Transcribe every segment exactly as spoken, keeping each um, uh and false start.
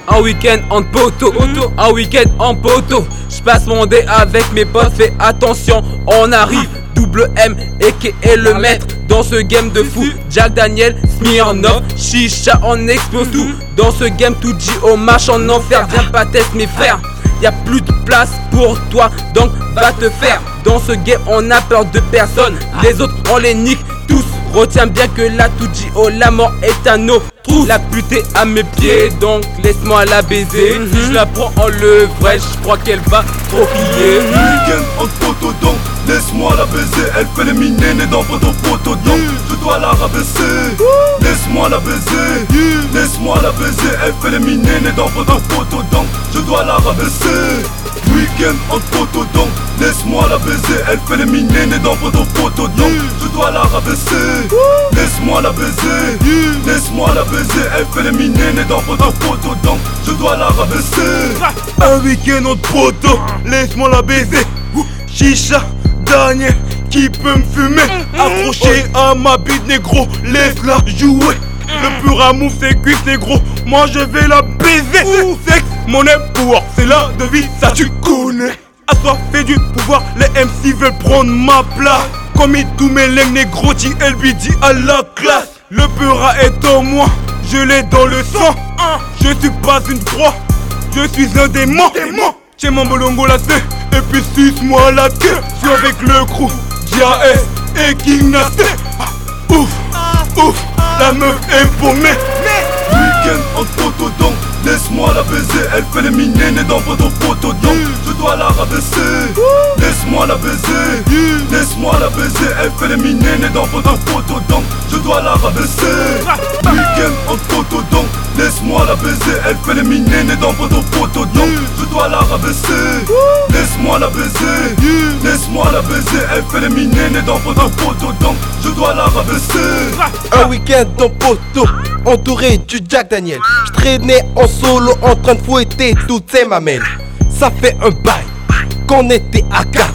Un week-end en poteau, un week-end en poteau. J'passe mon dé avec mes potes, fais attention, on arrive. Double M et qui est le maître dans ce game de fou. Jack Daniel, Smirnoff, Chicha, on explose tout. Dans ce game tout dit au marche en enfer. Viens pas tester mes frères, y'a plus de place pour toi, donc va te faire. Dans ce game on a peur de personne, les autres on les nique tous. Retiens bien que là tout dit oh la mort est un autre. La pute est à mes pieds, donc laisse-moi la baiser. Si je la prends en levrage, je crois qu'elle va trop crier. Week-end en photo donc laisse-moi la baiser. Elle fait les minées dans votre photo donc je dois la rabaisser. Laisse-moi la baiser, laisse-moi la baiser. Elle fait les minées dans votre photo donc je dois la rabaisser. Week-end en photo donc laisse-moi la baiser. Elle fait les minées dans votre photo donc je dois la rabaisser. Laisse-moi la baiser, laisse-moi la baiser. Elle fait les minées dans votre photo donc je dois la rabaisser. Un week-end en photo, laisse-moi la baiser. Chicha, Daniel, qui peut me fumer? Accroché à ma bite négro, laisse-la jouer. Le pur amour c'est cuisse négro, moi je vais la baiser. Sexe, monnaie, pouvoir, c'est la devise, ça tu connais. Assoiffé du pouvoir, les M C veulent prendre ma place. Comme il tous mes lèvres négro, T L B D à la classe. Le pura est en moi, je l'ai dans le sang. Je suis pas une proie, je suis un démon. J'ai mon bolongo la C, et puis suce-moi la queue. Je suis avec le crew, J A S et King Nasty. Ouf, ouf, la meuf est paumée. Week-end en photo donc laisse-moi la baiser. Elle fait les minées dans votre photo donc je dois la rabaisser. Laisse-moi la baiser, laisse-moi la baiser. Elle fait les minées dans votre photo donc je dois la rabaisser. Week-end en photo donc laisse-moi la baiser. Elle fait les minées dans votre photo donc je dois la rabaisser. Laisse-moi la baiser, laisse-moi la baiser. Elle fait les minées dans votre photo donc je dois la rabaisser. Un week-end en poteau, entouré du Jack Daniel. J'traînais en solo en train de fouetter toutes ces mamelles. Ça fait un bail qu'on était à quatre,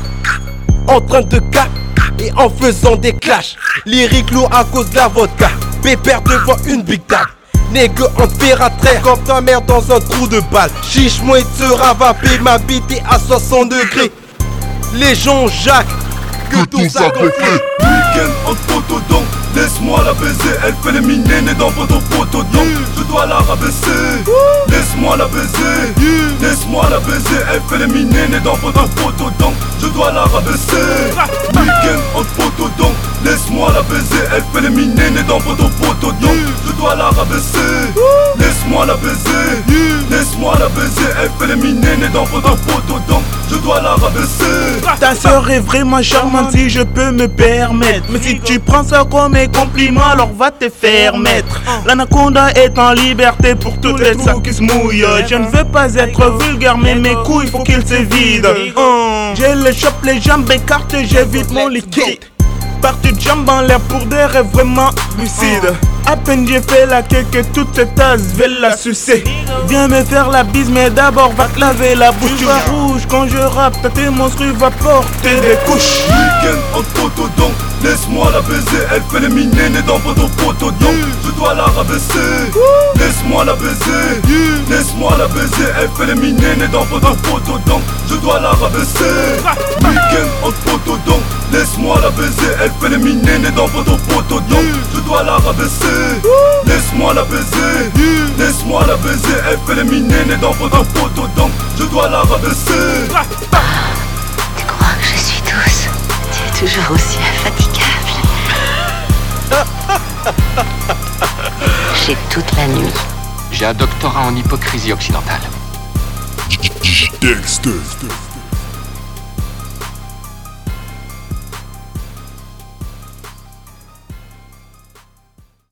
en train de cap et en faisant des clashs. Lyrique lourd à cause de la vodka, pépère devant une big tag. Négue en terratraire comme ta mère dans un trou de balle. Chiche moi il te ravapé, ma bite est à soixante degrés. Les gens Jacques, que tout ça gonfle. Week-end en photo donc laisse-moi la baiser. Elle fait les minées dans votre photo donc je dois la rabaisser. Laisse-moi la baiser, laisse-moi la baiser. Elle fait les minées dans votre photo donc je dois la rabaisser. Week-end en photo donc laisse-moi la baiser. Elle fait les minées dans votre photo donc je dois la rabaisser. Laisse-moi la baiser, laisse-moi la baiser. Elle fait les minées dans votre photo donc je dois la rabaisser. Ta soeur est vraiment charmante si je peux me permettre. Mais si tu prends ça comme un compliment, alors va te faire mettre. L'anaconda est en liberté pour toutes les trous qui se mouillent. Je ne veux pas être vulgaire mais mes couilles faut qu'ils se vident. J'ai les chope, les jambes écartées, j'évite mon liquide. Partie de jambes en l'air pour des rêves vraiment lucides. À peine j'ai fait la queue que toute cette tasse veulent la sucer. Viens me faire la bise mais d'abord va te laver la bouche. Tu vas rouge quand je rappe, ta tes monstrueux va porter des couches. Week-end en photo donc laisse-moi la baiser. Elle fait les minées dans votre photo donc je dois la rabaisser. Laisse-moi la baiser, laisse-moi la baiser. Elle fait les minées dans votre photo donc je dois la rabaisser. Week-end en photo donc laisse-moi la baiser. Elle fait les minées dans votre photo donc je dois la rabaisser. Laisse-moi la baiser, laisse-moi la baiser. Elle fait les minées dans votre photo donc je dois la rabaisser. Tu crois que je suis douce? Tu es toujours aussi infatigable. J'ai toute la nuit. J'ai un doctorat en hypocrisie occidentale. Dexter.